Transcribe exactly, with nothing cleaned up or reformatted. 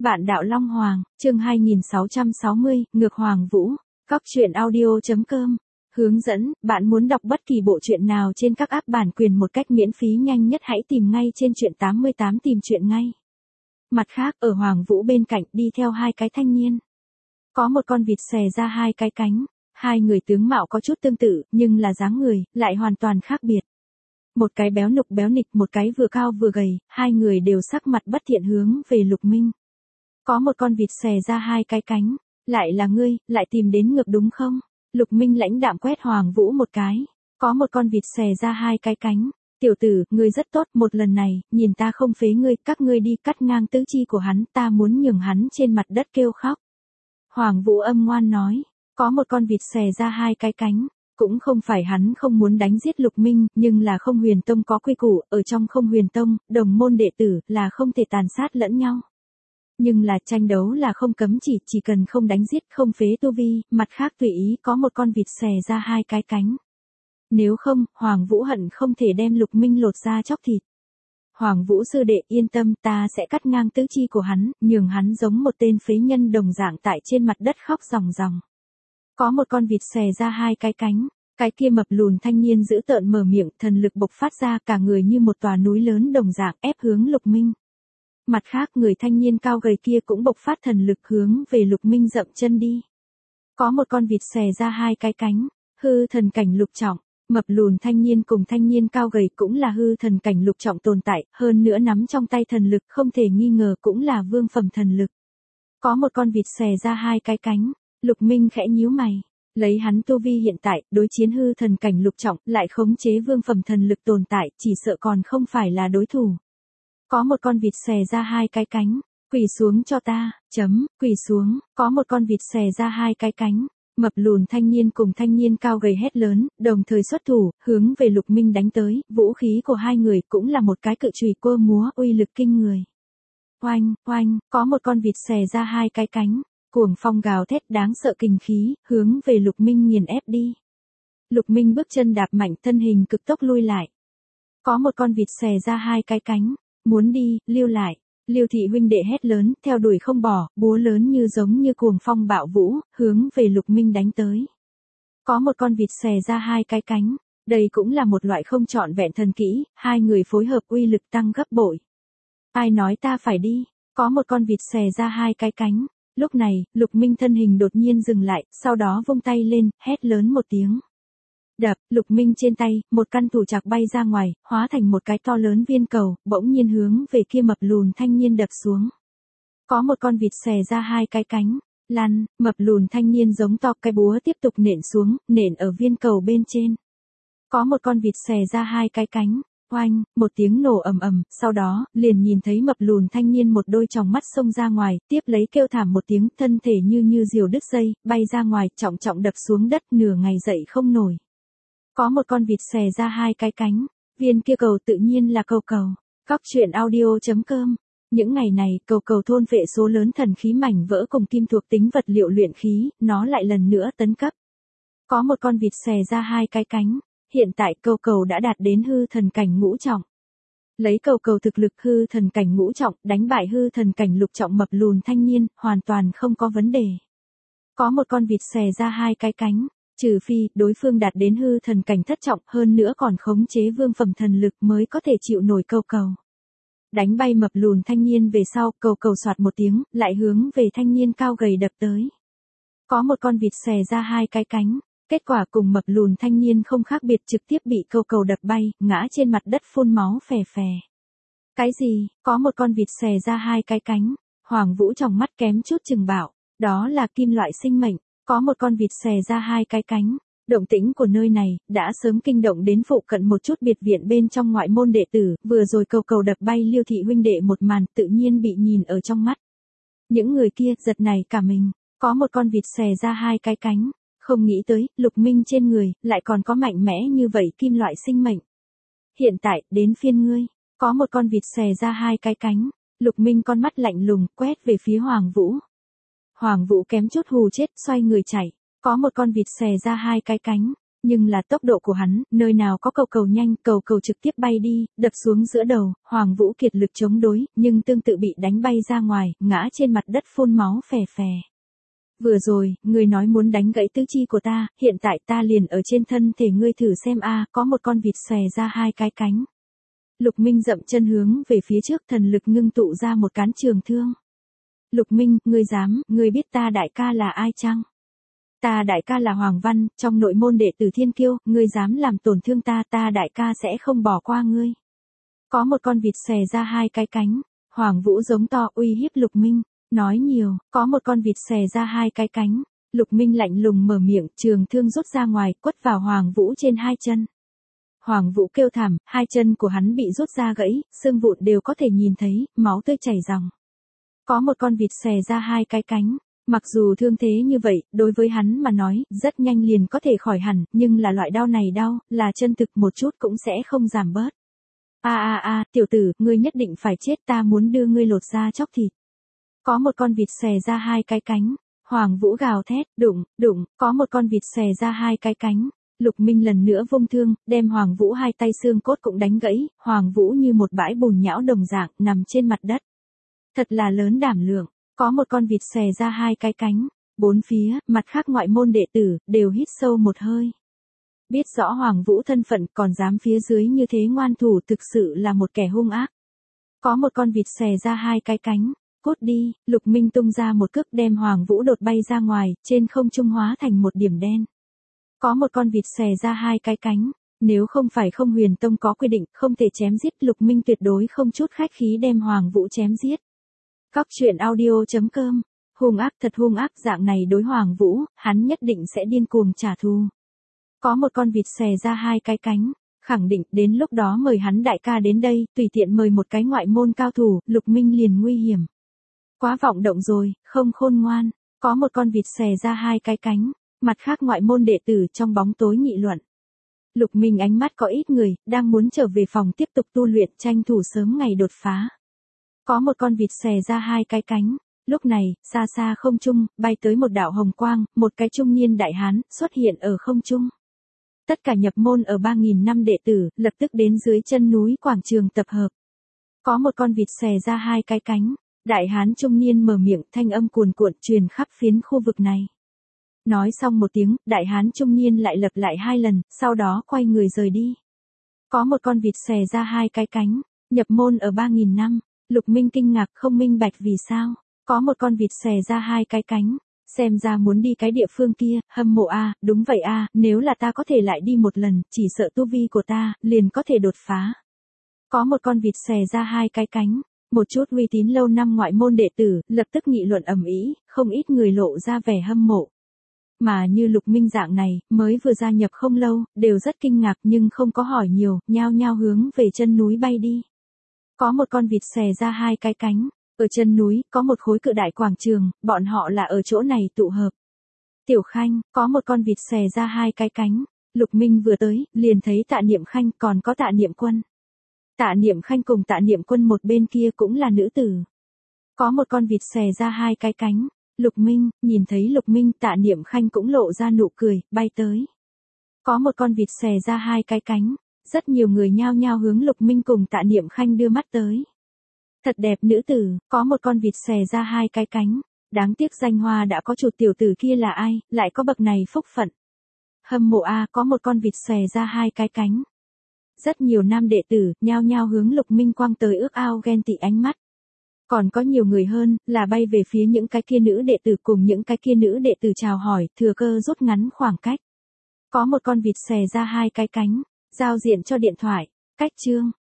Vạn đạo Long Hoàng, chương hai nghìn sáu trăm sáu mươi, ngược Hoàng Vũ, Cóc truyện audio.com. Hướng dẫn, bạn muốn đọc bất kỳ bộ truyện nào trên các app bản quyền một cách miễn phí nhanh nhất hãy tìm ngay trên truyện tám mươi tám tìm truyện ngay. Mặt khác, ở Hoàng Vũ bên cạnh đi theo hai cái thanh niên. Có một con vịt xòe ra hai cái cánh, hai người tướng mạo có chút tương tự, nhưng là dáng người, lại hoàn toàn khác biệt. Một cái béo nục béo nịch, một cái vừa cao vừa gầy, hai người đều sắc mặt bất thiện hướng về Lục Minh. Có một con vịt xòe ra hai cái cánh, lại là ngươi, lại tìm đến ngược đúng không? Lục Minh lãnh đạm quét Hoàng Vũ một cái. Có một con vịt xòe ra hai cái cánh, tiểu tử, ngươi rất tốt, một lần này, nhìn ta không phế ngươi, các ngươi đi cắt ngang tứ chi của hắn, ta muốn nhường hắn trên mặt đất kêu khóc. Hoàng Vũ âm ngoan nói, có một con vịt xòe ra hai cái cánh. Cũng không phải hắn không muốn đánh giết Lục Minh, nhưng là Không Huyền Tông có quy củ, ở trong Không Huyền Tông, đồng môn đệ tử là không thể tàn sát lẫn nhau. Nhưng là tranh đấu là không cấm chỉ, chỉ cần không đánh giết, không phế tu vi, mặt khác tùy ý có một con vịt xòe ra hai cái cánh. Nếu không, Hoàng Vũ hận không thể đem Lục Minh lột ra chóc thịt. Hoàng Vũ sư đệ yên tâm, ta sẽ cắt ngang tứ chi của hắn, nhường hắn giống một tên phế nhân đồng dạng tại trên mặt đất khóc ròng ròng. Có một con vịt xòe ra hai cái cánh, cái kia mập lùn thanh niên giữ tợn mở miệng, thần lực bộc phát ra, cả người như một tòa núi lớn đồng dạng ép hướng Lục Minh. Mặt khác, người thanh niên cao gầy kia cũng bộc phát thần lực hướng về Lục Minh dậm chân đi. Có một con vịt xòe ra hai cái cánh, hư thần cảnh lục trọng, mập lùn thanh niên cùng thanh niên cao gầy cũng là hư thần cảnh lục trọng tồn tại, hơn nữa nắm trong tay thần lực không thể nghi ngờ cũng là vương phẩm thần lực. Có một con vịt xòe ra hai cái cánh. Lục Minh khẽ nhíu mày, lấy hắn tu vi hiện tại, đối chiến hư thần cảnh lục trọng, lại khống chế vương phẩm thần lực tồn tại, chỉ sợ còn không phải là đối thủ. Có một con vịt xòe ra hai cái cánh, quỳ xuống cho ta, chấm, quỳ xuống, có một con vịt xòe ra hai cái cánh, mập lùn thanh niên cùng thanh niên cao gầy hét lớn, đồng thời xuất thủ, hướng về Lục Minh đánh tới, vũ khí của hai người cũng là một cái cự chùy cơ múa uy lực kinh người. Oanh, oanh, có một con vịt xòe ra hai cái cánh. Cuồng phong gào thét đáng sợ kinh khí, hướng về Lục Minh nghiền ép đi. Lục Minh bước chân đạp mạnh, thân hình cực tốc lui lại. Có một con vịt xòe ra hai cái cánh, muốn đi, lưu lại. Liêu thị huynh đệ hét lớn, theo đuổi không bỏ, búa lớn như giống như cuồng phong bạo vũ, hướng về Lục Minh đánh tới. Có một con vịt xòe ra hai cái cánh, đây cũng là một loại không trọn vẹn thần kỹ, hai người phối hợp uy lực tăng gấp bội. Ai nói ta phải đi, có một con vịt xòe ra hai cái cánh. Lúc này, Lục Minh thân hình đột nhiên dừng lại, sau đó vung tay lên, hét lớn một tiếng. Đập, Lục Minh trên tay, một căn thủ trạc bay ra ngoài, hóa thành một cái to lớn viên cầu, bỗng nhiên hướng về kia mập lùn thanh niên đập xuống. Có một con vịt xòe ra hai cái cánh, lăn, mập lùn thanh niên giống to, cái búa tiếp tục nện xuống, nện ở viên cầu bên trên. Có một con vịt xòe ra hai cái cánh. Oanh, một tiếng nổ ầm ầm, sau đó, liền nhìn thấy mập lùn thanh niên một đôi tròng mắt xông ra ngoài, tiếp lấy kêu thảm một tiếng, thân thể như như diều đứt dây, bay ra ngoài, trọng trọng đập xuống đất, nửa ngày dậy không nổi. Có một con vịt xòe ra hai cái cánh, viên kia cầu tự nhiên là cầu cầu. Cóc truyện audio.com. Những ngày này, cầu cầu thôn vệ số lớn thần khí mảnh vỡ cùng kim thuộc tính vật liệu luyện khí, nó lại lần nữa tấn cấp. Có một con vịt xòe ra hai cái cánh. Hiện tại cầu cầu đã đạt đến hư thần cảnh ngũ trọng. Lấy cầu cầu thực lực hư thần cảnh ngũ trọng, đánh bại hư thần cảnh lục trọng mập lùn thanh niên, hoàn toàn không có vấn đề. Có một con vịt xòe ra hai cái cánh, trừ phi đối phương đạt đến hư thần cảnh thất trọng, hơn nữa còn khống chế vương phẩm thần lực mới có thể chịu nổi cầu cầu. Đánh bay mập lùn thanh niên về sau, cầu cầu soạt một tiếng, lại hướng về thanh niên cao gầy đập tới. Có một con vịt xòe ra hai cái cánh. Kết quả cùng mập lùn thanh niên không khác biệt, trực tiếp bị cầu cầu đập bay, ngã trên mặt đất phun máu phè phè. Cái gì, có một con vịt xòe ra hai cái cánh, Hoàng Vũ trong mắt kém chút chừng bảo, đó là kim loại sinh mệnh, có một con vịt xòe ra hai cái cánh. Động tĩnh của nơi này, đã sớm kinh động đến phụ cận một chút biệt viện bên trong ngoại môn đệ tử, vừa rồi cầu cầu đập bay Liêu thị huynh đệ một màn tự nhiên bị nhìn ở trong mắt. Những người kia giật này cả mình, có một con vịt xòe ra hai cái cánh. Không nghĩ tới, Lục Minh trên người, lại còn có mạnh mẽ như vậy kim loại sinh mệnh. Hiện tại, đến phiên ngươi, có một con vịt xòe ra hai cái cánh, Lục Minh con mắt lạnh lùng, quét về phía Hoàng Vũ. Hoàng Vũ kém chút hù chết, xoay người chạy, có một con vịt xòe ra hai cái cánh, Nhưng là tốc độ của hắn, nơi nào có cầu cầu nhanh, cầu cầu trực tiếp bay đi, đập xuống giữa đầu, Hoàng Vũ kiệt lực chống đối, nhưng tương tự bị đánh bay ra ngoài, ngã trên mặt đất phun máu phè phè. Vừa rồi, ngươi nói muốn đánh gãy tứ chi của ta, hiện tại ta liền ở trên thân thể ngươi thử xem a, có một con vịt xòe ra hai cái cánh. Lục Minh dậm chân hướng về phía trước, thần lực ngưng tụ ra một cán trường thương. Lục Minh, ngươi dám, ngươi biết ta đại ca là ai chăng? Ta đại ca là Hoàng Văn, trong nội môn đệ tử Thiên Kiêu, ngươi dám làm tổn thương ta, ta đại ca sẽ không bỏ qua ngươi. Có một con vịt xòe ra hai cái cánh, Hoàng Vũ giống to uy hiếp Lục Minh, nói nhiều, có một con vịt xòe ra hai cái cánh, Lục Minh lạnh lùng mở miệng, trường thương rút ra ngoài, quất vào Hoàng Vũ trên hai chân. Hoàng Vũ kêu thảm, hai chân của hắn bị rút ra gãy, xương vụn đều có thể nhìn thấy, máu tươi chảy ròng. Có một con vịt xòe ra hai cái cánh, mặc dù thương thế như vậy, đối với hắn mà nói, rất nhanh liền có thể khỏi hẳn, nhưng là loại đau này đau, là chân thực một chút cũng sẽ không giảm bớt. A a a, tiểu tử, ngươi nhất định phải chết, ta muốn đưa ngươi lột da chóc thịt. Có một con vịt xòe ra hai cái cánh, Hoàng Vũ gào thét, đụng, đụng, có một con vịt xòe ra hai cái cánh. Lục Minh lần nữa vung thương, đem Hoàng Vũ hai tay xương cốt cũng đánh gãy, Hoàng Vũ như một bãi bùn nhão đồng dạng, nằm trên mặt đất. Thật là lớn đảm lượng, có một con vịt xòe ra hai cái cánh, bốn phía, mặt khác ngoại môn đệ tử, đều hít sâu một hơi. Biết rõ Hoàng Vũ thân phận còn dám phía dưới như thế ngoan thủ thực sự là một kẻ hung ác. Có một con vịt xòe ra hai cái cánh, cút đi, Lục Minh tung ra một cước đem Hoàng Vũ đột bay ra ngoài, trên không trung hóa thành một điểm đen. Có một con vịt xòe ra hai cái cánh, nếu không phải không huyền tông có quy định không thể chém giết, Lục Minh tuyệt đối không chút khách khí đem Hoàng Vũ chém giết. Cóc truyện audio chấm com, hung ác thật hung ác, dạng này đối Hoàng Vũ, hắn nhất định sẽ điên cuồng trả thù. Có một con vịt xòe ra hai cái cánh, khẳng định đến lúc đó mời hắn đại ca đến đây, tùy tiện mời một cái ngoại môn cao thủ, Lục Minh liền nguy hiểm. Quá vọng động rồi, không khôn ngoan, có một con vịt xòe ra hai cái cánh, mặt khác ngoại môn đệ tử trong bóng tối nghị luận. Lục Minh ánh mắt có ít người, đang muốn trở về phòng tiếp tục tu luyện, tranh thủ sớm ngày đột phá. Có một con vịt xòe ra hai cái cánh, lúc này, xa xa không trung, bay tới một đạo hồng quang, một cái trung niên đại hán, xuất hiện ở không trung. Tất cả nhập môn ở ba nghìn năm đệ tử, lập tức đến dưới chân núi quảng trường tập hợp. Có một con vịt xòe ra hai cái cánh, đại hán trung niên mở miệng, thanh âm cuồn cuộn truyền khắp phiến khu vực này. Nói xong một tiếng, đại hán trung niên lại lặp lại hai lần, sau đó quay người rời đi. Có một con vịt xòe ra hai cái cánh, nhập môn ở ba nghìn năm, Lục Minh kinh ngạc không minh bạch vì sao, có một con vịt xòe ra hai cái cánh, xem ra muốn đi cái địa phương kia, hâm mộ a, đúng vậy a, nếu là ta có thể lại đi một lần, chỉ sợ tu vi của ta, liền có thể đột phá. Có một con vịt xòe ra hai cái cánh, một chút uy tín lâu năm ngoại môn đệ tử, lập tức nghị luận ầm ĩ, không ít người lộ ra vẻ hâm mộ. Mà như Lục Minh dạng này, mới vừa gia nhập không lâu, đều rất kinh ngạc nhưng không có hỏi nhiều, nhao nhao hướng về chân núi bay đi. Có một con vịt xòe ra hai cái cánh, ở chân núi, có một khối cự đại quảng trường, bọn họ là ở chỗ này tụ hợp. Tiểu Khanh, có một con vịt xòe ra hai cái cánh, Lục Minh vừa tới, liền thấy Tạ Niệm Khanh còn có Tạ Niệm Quân. Tạ Niệm Khanh cùng Tạ Niệm Quân một bên kia cũng là nữ tử. Có một con vịt xòe ra hai cái cánh, Lục Minh, nhìn thấy Lục Minh, Tạ Niệm Khanh cũng lộ ra nụ cười, bay tới. Có một con vịt xòe ra hai cái cánh, rất nhiều người nhao nhao hướng Lục Minh cùng Tạ Niệm Khanh đưa mắt tới. Thật đẹp nữ tử, có một con vịt xòe ra hai cái cánh, đáng tiếc danh hoa đã có chủ, tiểu tử kia là ai, lại có bậc này phúc phận. Hâm mộ a, có một con vịt xòe ra hai cái cánh. Rất nhiều nam đệ tử, nhao nhao hướng Lục Minh quang tới ước ao ghen tị ánh mắt. Còn có nhiều người hơn, là bay về phía những cái kia nữ đệ tử cùng những cái kia nữ đệ tử chào hỏi, thừa cơ rút ngắn khoảng cách. Có một con vịt xòe ra hai cái cánh, giao diện cho điện thoại, cách chương.